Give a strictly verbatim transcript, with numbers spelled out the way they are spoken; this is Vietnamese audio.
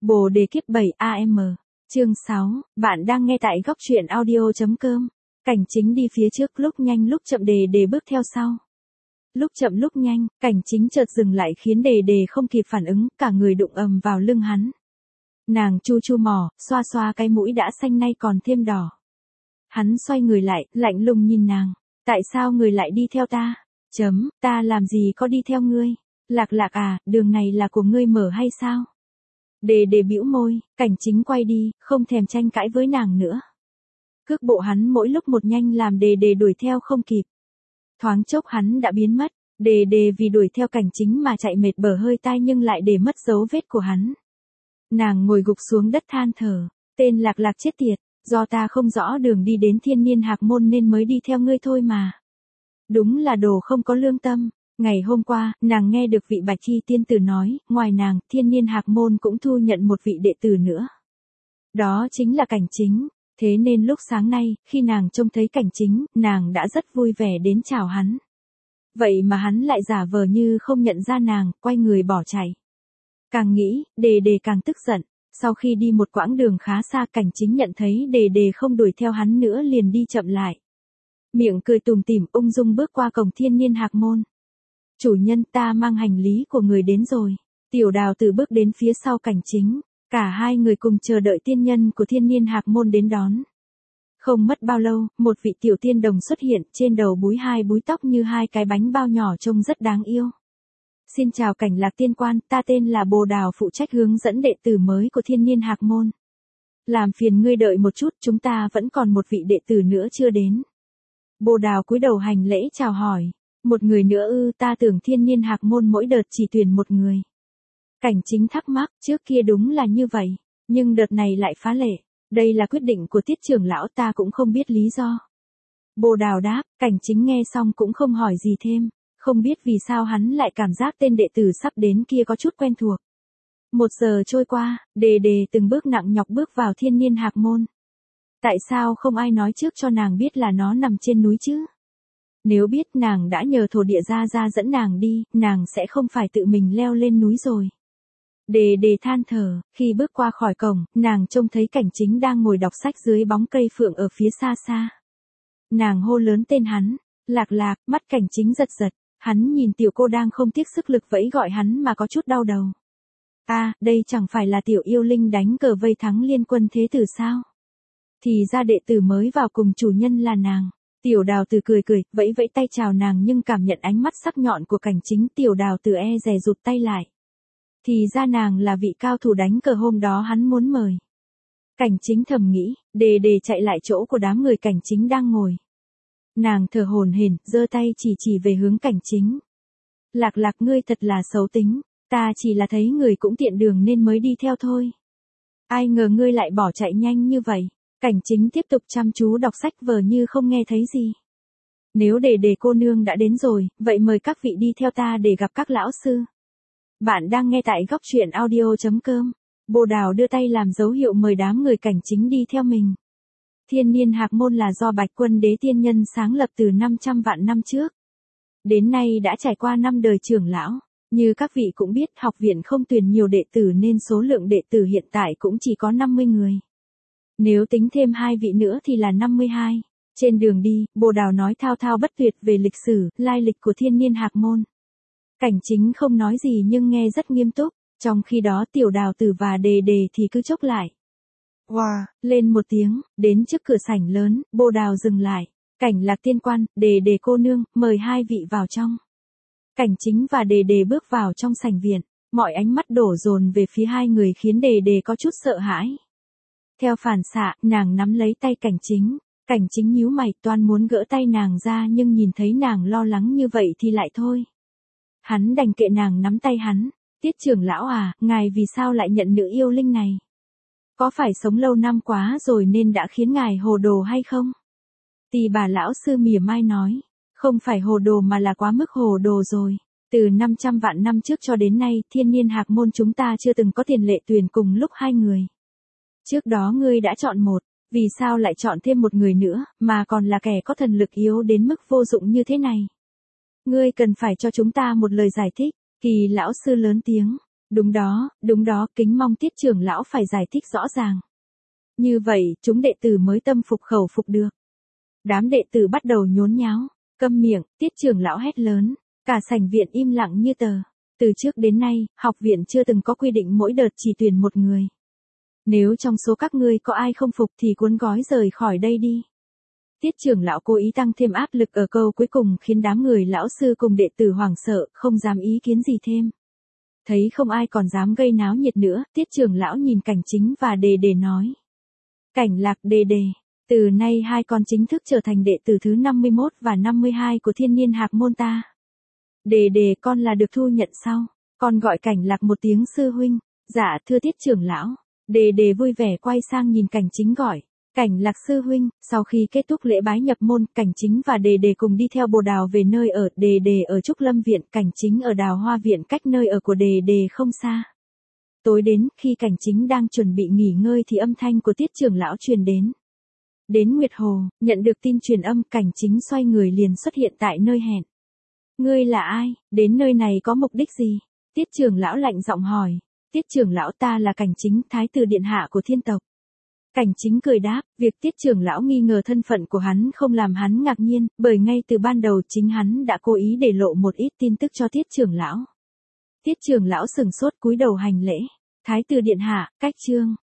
Bồ đề kiếp bảy a em, chương sáu, bạn đang nghe tại góc truyện audio chấm com. Cảnh chính đi phía trước, lúc nhanh lúc chậm, đề đề bước theo sau. Lúc chậm lúc nhanh, cảnh chính chợt dừng lại khiến đề đề không kịp phản ứng, cả người đụng ầm vào lưng hắn. Nàng chu chu mỏ, xoa xoa cái mũi đã xanh nay còn thêm đỏ. Hắn xoay người lại, lạnh lùng nhìn nàng. Tại sao người lại đi theo ta? Chấm, ta làm gì có đi theo ngươi? Lạc lạc à, đường này là của ngươi mở hay sao? Đề đề bĩu môi, cảnh chính quay đi, không thèm tranh cãi với nàng nữa. Cước bộ hắn mỗi lúc một nhanh làm đề đề đuổi theo không kịp. Thoáng chốc hắn đã biến mất, đề đề vì đuổi theo cảnh chính mà chạy mệt bở hơi tai nhưng lại để mất dấu vết của hắn. Nàng ngồi gục xuống đất than thở, tên lạc lạc chết tiệt, do ta không rõ đường đi đến Thiên Niên Hạc Môn nên mới đi theo ngươi thôi mà. Đúng là đồ không có lương tâm. Ngày hôm qua, nàng nghe được vị Bạch Chi tiên tử nói, ngoài nàng, Thiên Niên Hạc Môn cũng thu nhận một vị đệ tử nữa. Đó chính là cảnh chính, thế nên lúc sáng nay, khi nàng trông thấy cảnh chính, nàng đã rất vui vẻ đến chào hắn. Vậy mà hắn lại giả vờ như không nhận ra nàng, quay người bỏ chạy. Càng nghĩ, đề đề càng tức giận, sau khi đi một quãng đường khá xa cảnh chính nhận thấy đề đề không đuổi theo hắn nữa liền đi chậm lại. Miệng cười tủm tỉm ung dung bước qua cổng Thiên Niên Hạc Môn. Chủ nhân, ta mang hành lý của người đến rồi. Tiểu Đào Tử bước đến phía sau cảnh chính, cả hai người cùng chờ đợi tiên nhân của Thiên Niên Hạc Môn đến đón. Không mất bao lâu, một vị tiểu tiên đồng xuất hiện, trên đầu búi hai búi tóc như hai cái bánh bao nhỏ trông rất đáng yêu. Xin chào Cảnh Lạc tiên quan, ta tên là Bồ Đào, phụ trách hướng dẫn đệ tử mới của Thiên Niên Hạc Môn. Làm phiền ngươi đợi một chút, chúng ta vẫn còn một vị đệ tử nữa chưa đến. Bồ Đào cúi đầu hành lễ chào hỏi. Một người nữa ư? Ta tưởng Thiên Niên Hạc Môn mỗi đợt chỉ tuyển một người. Cảnh chính thắc mắc, trước kia đúng là như vậy, nhưng đợt này lại phá lệ. Đây là quyết định của Tiết trưởng lão, ta cũng không biết lý do. Bồ Đào đáp, cảnh chính nghe xong cũng không hỏi gì thêm, không biết vì sao hắn lại cảm giác tên đệ tử sắp đến kia có chút quen thuộc. Một giờ trôi qua, đề đề từng bước nặng nhọc bước vào Thiên Niên Hạc Môn. Tại sao không ai nói trước cho nàng biết là nó nằm trên núi chứ? Nếu biết nàng đã nhờ thổ địa gia gia dẫn nàng đi, nàng sẽ không phải tự mình leo lên núi rồi. Đề đề than thở, khi bước qua khỏi cổng, nàng trông thấy cảnh chính đang ngồi đọc sách dưới bóng cây phượng ở phía xa xa. Nàng hô lớn tên hắn, lạc lạc, mắt cảnh chính giật giật, hắn nhìn tiểu cô đang không tiếc sức lực vẫy gọi hắn mà có chút đau đầu. À, đây chẳng phải là tiểu yêu linh đánh cờ vây thắng liên quân thế tử sao? Thì ra đệ tử mới vào cùng chủ nhân là nàng. Tiểu Đào Tử cười cười, vẫy vẫy tay chào nàng nhưng cảm nhận ánh mắt sắc nhọn của cảnh chính, Tiểu Đào Tử e dè rụt tay lại. Thì ra nàng là vị cao thủ đánh cờ hôm đó hắn muốn mời. Cảnh chính thầm nghĩ, đề đề chạy lại chỗ của đám người cảnh chính đang ngồi. Nàng thở hổn hển, giơ tay chỉ chỉ về hướng cảnh chính. Lạc lạc, ngươi thật là xấu tính, ta chỉ là thấy người cũng tiện đường nên mới đi theo thôi. Ai ngờ ngươi lại bỏ chạy nhanh như vậy. Cảnh chính tiếp tục chăm chú đọc sách vờ như không nghe thấy gì. Nếu đề đề cô nương đã đến rồi, vậy mời các vị đi theo ta để gặp các lão sư. Bạn đang nghe tại góc truyện audio chấm com. Bồ Đào đưa tay làm dấu hiệu mời đám người cảnh chính đi theo mình. Thiên Niên Hạc Môn là do Bạch Quân Đế tiên nhân sáng lập từ năm trăm vạn năm trước. Đến nay đã trải qua năm đời trưởng lão. Như các vị cũng biết, học viện không tuyển nhiều đệ tử nên số lượng đệ tử hiện tại cũng chỉ có năm mươi người. Nếu tính thêm hai vị nữa thì là năm mươi hai. Trên đường đi, Bồ Đào nói thao thao bất tuyệt về lịch sử, lai lịch của Thiên Niên Hạc Môn. Cảnh chính không nói gì nhưng nghe rất nghiêm túc, trong khi đó Tiểu Đào Tử và đề đề thì cứ chốc lại. Wow, lên một tiếng, đến trước cửa sảnh lớn, Bồ Đào dừng lại. Cảnh Lạc tiên quan, đề đề cô nương, mời hai vị vào trong. Cảnh chính và đề đề bước vào trong sảnh viện, mọi ánh mắt đổ dồn về phía hai người khiến đề đề có chút sợ hãi. Theo phản xạ, nàng nắm lấy tay cảnh chính, cảnh chính nhíu mày toan muốn gỡ tay nàng ra nhưng nhìn thấy nàng lo lắng như vậy thì lại thôi. Hắn đành kệ nàng nắm tay hắn, Tiết trưởng lão à, ngài vì sao lại nhận nữ yêu linh này? Có phải sống lâu năm quá rồi nên đã khiến ngài hồ đồ hay không? Tỳ bà lão sư mỉa mai nói, không phải hồ đồ mà là quá mức hồ đồ rồi. Từ năm trăm vạn năm trước cho đến nay, Thiên Niên Hạc Môn chúng ta chưa từng có tiền lệ tuyển cùng lúc hai người. Trước đó ngươi đã chọn một, vì sao lại chọn thêm một người nữa, mà còn là kẻ có thần lực yếu đến mức vô dụng như thế này? Ngươi cần phải cho chúng ta một lời giải thích. Kỳ lão sư lớn tiếng, Đúng đó, đúng đó, kính mong tiết trưởng lão phải giải thích rõ ràng. Như vậy, chúng đệ tử mới tâm phục khẩu phục được. Đám đệ tử bắt đầu nhốn nháo, câm miệng, tiết trưởng lão hét lớn, cả sảnh viện im lặng như tờ. Từ trước đến nay, học viện chưa từng có quy định mỗi đợt chỉ tuyển một người. Nếu trong số các ngươi có ai không phục thì cuốn gói rời khỏi đây đi. Tiết trưởng lão cố ý tăng thêm áp lực ở câu cuối cùng khiến đám người lão sư cùng đệ tử hoảng sợ, không dám ý kiến gì thêm. Thấy không ai còn dám gây náo nhiệt nữa, tiết trưởng lão nhìn Cảnh Chính và Đề Đề nói. Cảnh Lạc, Đề Đề, từ nay hai con chính thức trở thành đệ tử thứ năm mươi mốt và năm mươi hai của Thiên Niên Hạc môn ta. Đề Đề, con là được thu nhận sau. Con gọi Cảnh Lạc một tiếng sư huynh. Dạ thưa tiết trưởng lão. Đề Đề vui vẻ quay sang nhìn Cảnh Chính gọi. Cảnh Lạc sư huynh. Sau khi kết thúc lễ bái nhập môn, Cảnh Chính và Đề Đề cùng đi theo Bồ Đào về nơi ở. Đề Đề ở Trúc Lâm Viện, Cảnh Chính ở Đào Hoa Viện, cách nơi ở của Đề Đề không xa. Tối đến, khi Cảnh Chính đang chuẩn bị nghỉ ngơi thì âm thanh của tiết trưởng lão truyền đến. Đến Nguyệt Hồ, nhận được tin truyền âm, Cảnh Chính xoay người liền xuất hiện tại nơi hẹn. Ngươi là ai, đến nơi này có mục đích gì? Tiết trưởng lão lạnh giọng hỏi. Tiết trưởng lão, ta là Cảnh Chính, thái tử điện hạ của thiên tộc. Cảnh Chính cười đáp, việc tiết trưởng lão nghi ngờ thân phận của hắn không làm hắn ngạc nhiên, bởi ngay từ ban đầu chính hắn đã cố ý để lộ một ít tin tức cho tiết trưởng lão. Tiết trưởng lão sừng sốt cúi đầu hành lễ. Thái tử điện hạ, cách chương.